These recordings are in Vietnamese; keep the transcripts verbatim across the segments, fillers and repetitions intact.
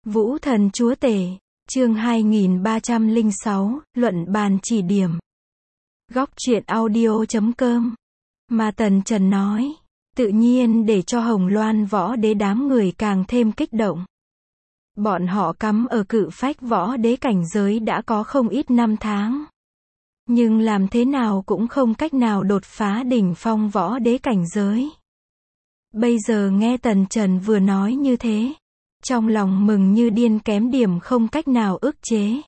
Vũ thần chúa tể, chương hai nghìn ba trăm lẻ sáu, luận bàn chỉ điểm. Góc truyện audio chấm com. Mà Tần Trần nói, tự nhiên để cho Hồng Loan võ đế đám người càng thêm kích động. Bọn họ cắm ở cự phách võ đế cảnh giới đã có không ít năm tháng. Nhưng làm thế nào cũng không cách nào đột phá đỉnh phong võ đế cảnh giới. Bây giờ nghe Tần Trần vừa nói như thế, trong lòng mừng như điên kém điểm không cách nào ức chế.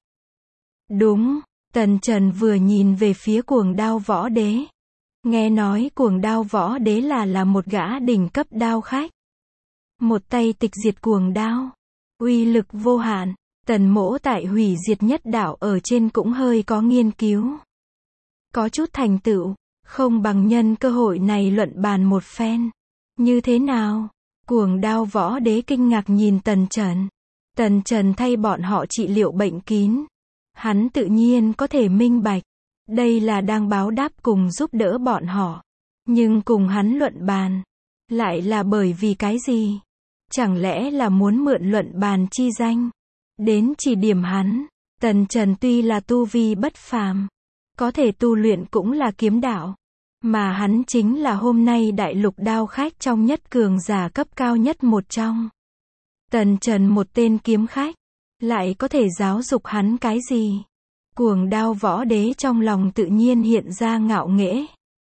Đúng, Tần Trần vừa nhìn về phía Cuồng Đao võ đế. Nghe nói Cuồng Đao võ đế là là một gã đỉnh cấp đao khách. Một tay tịch diệt cuồng đao, uy lực vô hạn. Tần Mỗ tại hủy diệt nhất đạo ở trên cũng hơi có nghiên cứu. Có chút thành tựu, không bằng nhân cơ hội này luận bàn một phen. Như thế nào? Cuồng Đao võ đế kinh ngạc nhìn Tần Trần. Tần Trần thay bọn họ trị liệu bệnh kín. Hắn tự nhiên có thể minh bạch. Đây là đang báo đáp cùng giúp đỡ bọn họ. Nhưng cùng hắn luận bàn, lại là bởi vì cái gì? Chẳng lẽ là muốn mượn luận bàn chi danh đến chỉ điểm hắn? Tần Trần tuy là tu vi bất phàm, có thể tu luyện cũng là kiếm đạo. Mà hắn chính là hôm nay đại lục đao khách trong nhất cường giả cấp cao nhất một trong. Tần Trần một tên kiếm khách, lại có thể giáo dục hắn cái gì? Cuồng Đao võ đế trong lòng tự nhiên hiện ra ngạo nghễ.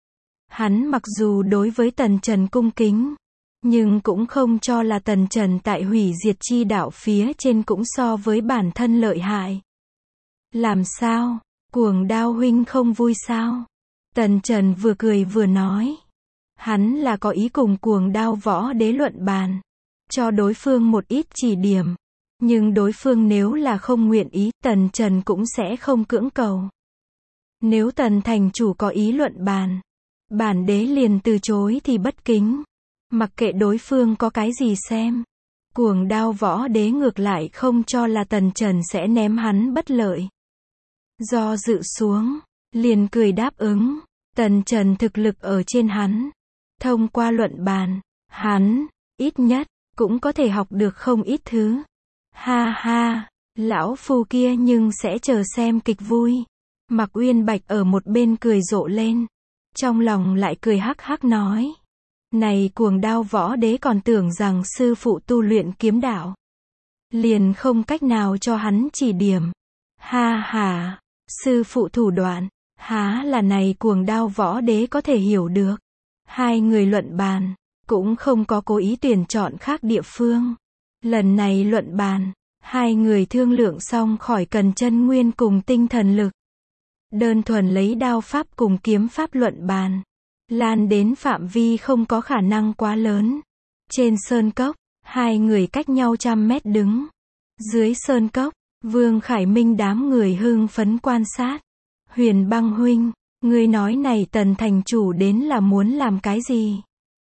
Hắn mặc dù đối với Tần Trần cung kính, nhưng cũng không cho là Tần Trần tại hủy diệt chi đạo phía trên cũng so với bản thân lợi hại. Làm sao? Cuồng Đao huynh không vui sao? Tần Trần vừa cười vừa nói. Hắn là có ý cùng Cuồng Đao võ đế luận bàn, cho đối phương một ít chỉ điểm. Nhưng đối phương nếu là không nguyện ý, Tần Trần cũng sẽ không cưỡng cầu. Nếu Tần thành chủ có ý luận bàn, bản đế liền từ chối thì bất kính. Mặc kệ đối phương có cái gì xem. Cuồng Đao võ đế ngược lại không cho là Tần Trần sẽ ném hắn bất lợi. Do dự xuống, liền cười đáp ứng. Tần Trần thực lực ở trên hắn. Thông qua luận bàn, hắn, ít nhất, cũng có thể học được không ít thứ. Ha ha, lão phu kia nhưng sẽ chờ xem kịch vui. Mạc Uyên Bạch ở một bên cười rộ lên. Trong lòng lại cười hắc hắc nói. Này Cuồng Đao võ đế còn tưởng rằng sư phụ tu luyện kiếm đạo, liền không cách nào cho hắn chỉ điểm. Ha ha, sư phụ thủ đoạn, há là này Cuồng Đao võ đế có thể hiểu được. Hai người luận bàn, cũng không có cố ý tuyển chọn khác địa phương. Lần này luận bàn, hai người thương lượng xong khỏi cần chân nguyên cùng tinh thần lực. Đơn thuần lấy đao pháp cùng kiếm pháp luận bàn, lan đến phạm vi không có khả năng quá lớn. Trên sơn cốc, hai người cách nhau trăm mét đứng. Dưới sơn cốc, Vương Khải Minh đám người hưng phấn quan sát. Huyền Băng huynh, ngươi nói này Tần thành chủ đến là muốn làm cái gì?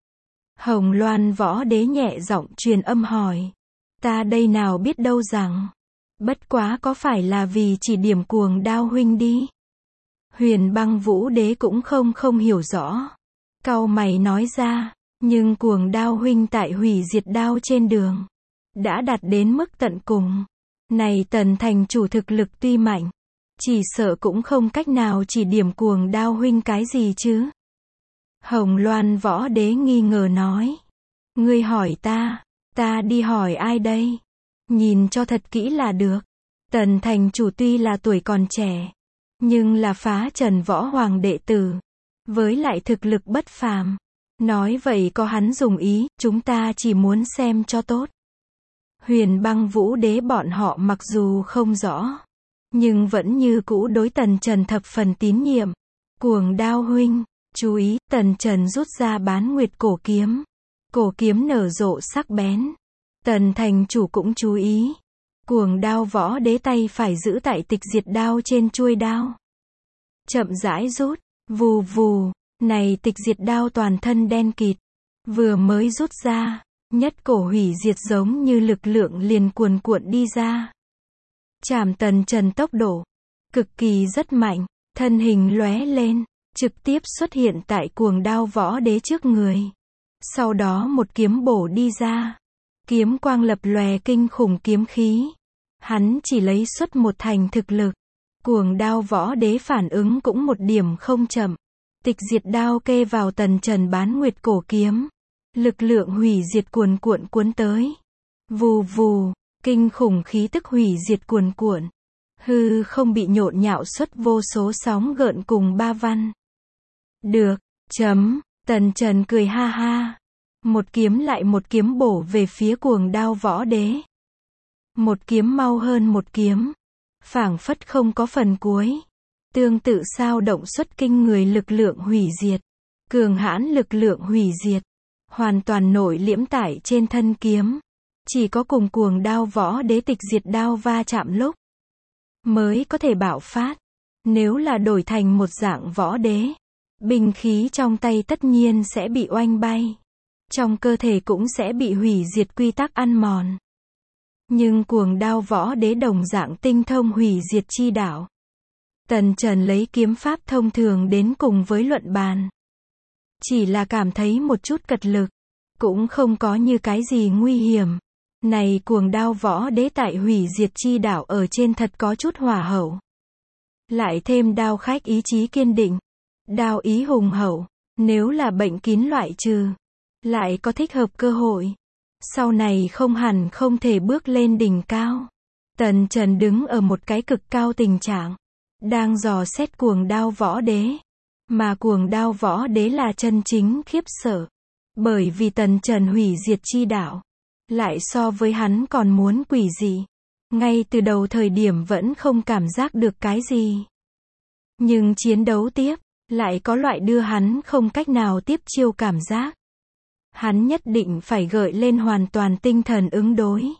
Hồng Loan võ đế nhẹ giọng truyền âm hỏi. Ta đây nào biết đâu rằng. Bất quá có phải là vì chỉ điểm Cuồng Đao huynh đi? Huyền Băng vũ đế cũng không không hiểu rõ. Cau mày nói ra. Nhưng Cuồng Đao huynh tại hủy diệt đao trên đường, đã đạt đến mức tận cùng. Này Tần thành chủ thực lực tuy mạnh, chỉ sợ cũng không cách nào chỉ điểm Cuồng Đao huynh cái gì chứ. Hồng Loan võ đế nghi ngờ nói. Ngươi hỏi ta, ta đi hỏi ai đây? Nhìn cho thật kỹ là được. Tần thành chủ tuy là tuổi còn trẻ, nhưng là phá trần võ hoàng đệ tử, với lại thực lực bất phàm. Nói vậy có hắn dùng ý, chúng ta chỉ muốn xem cho tốt. Huyền Băng vũ đế bọn họ mặc dù không rõ, nhưng vẫn như cũ đối Tần Trần thập phần tín nhiệm. Cuồng Đao huynh, chú ý, Tần Trần rút ra bán nguyệt cổ kiếm. Cổ kiếm nở rộ sắc bén. Tần thành chủ cũng chú ý. Cuồng Đao võ đế tay phải giữ tại tịch diệt đao trên chuôi đao. Chậm rãi rút, vù vù, này tịch diệt đao toàn thân đen kịt. Vừa mới rút ra, nhất cổ hủy diệt giống như lực lượng liền cuồn cuộn đi ra. Chạm Tần Trần tốc độ cực kỳ rất mạnh, thân hình lóe lên, trực tiếp xuất hiện tại Cuồng Đao võ đế trước người. Sau đó một kiếm bổ đi ra. Kiếm quang lập lòe kinh khủng kiếm khí. Hắn chỉ lấy xuất một thành thực lực. Cuồng đao võ đế phản ứng cũng một điểm không chậm. Tịch diệt đao kê vào tần trần bán nguyệt cổ kiếm. Lực lượng hủy diệt cuồn cuộn cuốn tới. Vù vù, kinh khủng khí tức hủy diệt cuồn cuộn. Hư không bị nhộn nhạo xuất vô số sóng gợn cùng ba văn. Được, chấm, tần trần cười ha ha. Một kiếm lại một kiếm bổ về phía cuồng đao võ đế. Một kiếm mau hơn một kiếm. Phảng phất không có phần cuối. Tương tự sao động xuất kinh người lực lượng hủy diệt. Cường hãn lực lượng hủy diệt. Hoàn toàn nổi liễm tải trên thân kiếm. Chỉ có cùng cuồng đao võ đế tịch diệt đao va chạm lúc mới có thể bạo phát. Nếu là đổi thành một dạng võ đế, binh khí trong tay tất nhiên sẽ bị oanh bay. Trong cơ thể cũng sẽ bị hủy diệt quy tắc ăn mòn. Nhưng cuồng đao võ đế đồng dạng tinh thông hủy diệt chi đạo. Tần Trần lấy kiếm pháp thông thường đến cùng với luận bàn. Chỉ là cảm thấy một chút cật lực. Cũng không có như cái gì nguy hiểm. Này cuồng đao võ đế tại hủy diệt chi đạo ở trên thật có chút hỏa hậu. Lại thêm đao khách ý chí kiên định. Đao ý hùng hậu. Nếu là bệnh kín loại trừ. Lại có thích hợp cơ hội. Sau này không hẳn không thể bước lên đỉnh cao. Tần Trần đứng ở một cái cực cao tình trạng. Đang dò xét cuồng đao võ đế. Mà cuồng đao võ đế là chân chính khiếp sợ. Bởi vì Tần Trần hủy diệt chi đạo. Lại so với hắn còn muốn quỷ dị. Ngay từ đầu thời điểm vẫn không cảm giác được cái gì. Nhưng chiến đấu tiếp, lại có loại đưa hắn không cách nào tiếp chiêu cảm giác. Hắn nhất định phải gợi lên hoàn toàn tinh thần ứng đối.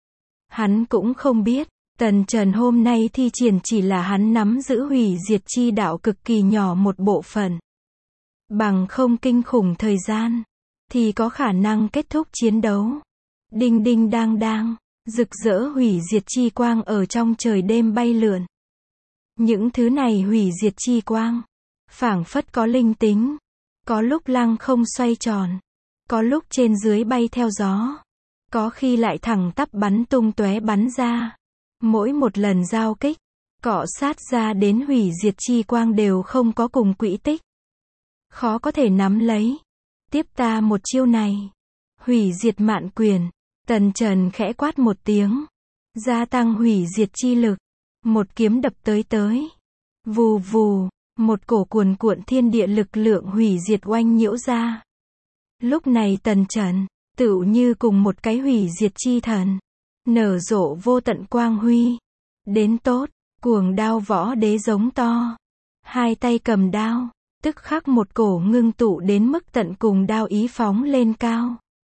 Hắn cũng không biết, Tần Trần hôm nay thi triển chỉ là hắn nắm giữ hủy diệt chi đạo cực kỳ nhỏ một bộ phận. Bằng không kinh khủng thời gian, thì có khả năng kết thúc chiến đấu. Đinh đinh đang đang, rực rỡ hủy diệt chi quang ở trong trời đêm bay lượn. Những thứ này hủy diệt chi quang, phảng phất có linh tính. Có lúc lăng không xoay tròn. Có lúc trên dưới bay theo gió. Có khi lại thẳng tắp bắn tung tóe bắn ra. Mỗi một lần giao kích, cọ sát ra đến hủy diệt chi quang đều không có cùng quỹ tích. Khó có thể nắm lấy. Tiếp ta một chiêu này. Hủy diệt mạn quyền. Tần Trần khẽ quát một tiếng. Gia tăng hủy diệt chi lực. Một kiếm đập tới tới. Vù vù. Một cổ cuồn cuộn thiên địa lực lượng hủy diệt oanh nhiễu ra. Lúc này Tần Trần, tựu như cùng một cái hủy diệt chi thần. Nở rộ vô tận quang huy. Đến tốt, cuồng đao võ đế giống to. Hai tay cầm đao, tức khắc một cổ ngưng tụ đến mức tận cùng đao ý phóng lên cao.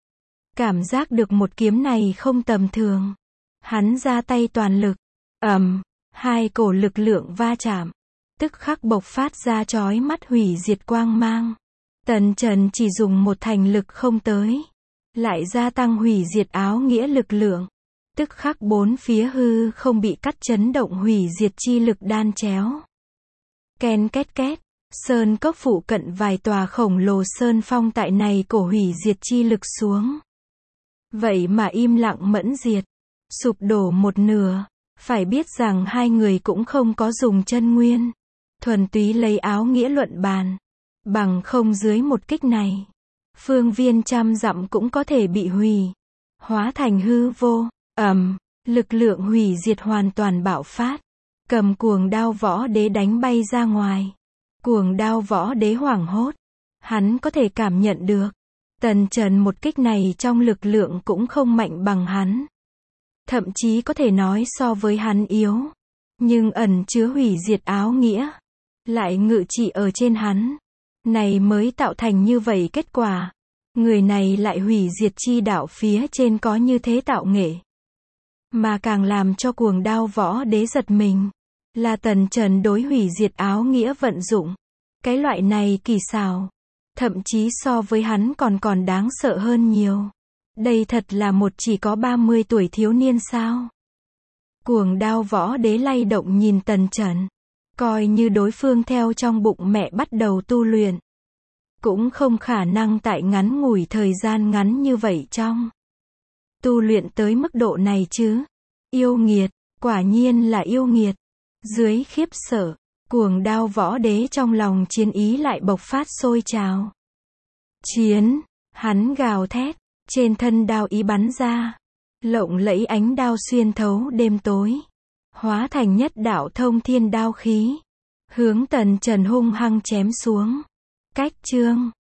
Cảm giác được một kiếm này không tầm thường. Hắn ra tay toàn lực. Ầm, hai cổ lực lượng va chạm. Tức khắc bộc phát ra chói mắt hủy diệt quang mang. Tần Trần chỉ dùng một thành lực không tới. Lại gia tăng hủy diệt áo nghĩa lực lượng. Tức khắc bốn phía hư không bị cắt chấn động hủy diệt chi lực đan chéo. Ken két két. Sơn cốc phụ cận vài tòa khổng lồ sơn phong tại này cổ hủy diệt chi lực xuống. Vậy mà im lặng mẫn diệt. Sụp đổ một nửa. Phải biết rằng hai người cũng không có dùng chân nguyên. Thuần túy lấy áo nghĩa luận bàn. Bằng không dưới một kích này. Phương viên trăm dặm cũng có thể bị hủy. Hóa thành hư vô. Ầm, lực lượng hủy diệt hoàn toàn bạo phát. Cầm cuồng đao võ đế đánh bay ra ngoài. Cuồng đao võ đế hoảng hốt. Hắn có thể cảm nhận được. Tần Trần một kích này trong lực lượng cũng không mạnh bằng hắn. Thậm chí có thể nói so với hắn yếu. Nhưng ẩn chứa hủy diệt áo nghĩa. Lại ngự trị ở trên hắn. Này mới tạo thành như vậy kết quả. Người này lại hủy diệt chi đạo phía trên có như thế tạo nghệ. Mà càng làm cho cuồng đao võ đế giật mình. Là Tần Trần đối hủy diệt áo nghĩa vận dụng. Cái loại này kỳ xảo. Thậm chí so với hắn còn còn đáng sợ hơn nhiều. Đây thật là một chỉ có ba mươi tuổi thiếu niên sao. Cuồng đao võ đế lay động nhìn Tần Trần. Coi như đối phương theo trong bụng mẹ bắt đầu tu luyện. Cũng không khả năng tại ngắn ngủi thời gian ngắn như vậy trong. tu luyện tới mức độ này chứ? Yêu nghiệt, quả nhiên là yêu nghiệt. Dưới khiếp sợ, cuồng đao võ đế trong lòng chiến ý lại bộc phát sôi trào. Chiến, hắn gào thét, trên thân đao ý bắn ra. Lộng lẫy ánh đao xuyên thấu đêm tối. Hóa thành nhất đạo thông thiên đao khí. Hướng Tần Trần hung hăng chém xuống. Cách chương.